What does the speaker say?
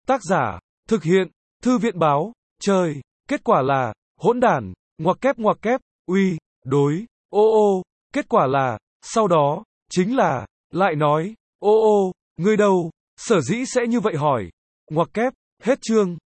Tác giả, thực hiện, Thư viện báo, chơi. Kết quả là, hỗn đản, ngoặc kép, uy, đối, ô, kết quả là, sau đó, chính là, lại nói, ô, ngươi đâu, sở dĩ sẽ như vậy hỏi, ngoặc kép, hết chương.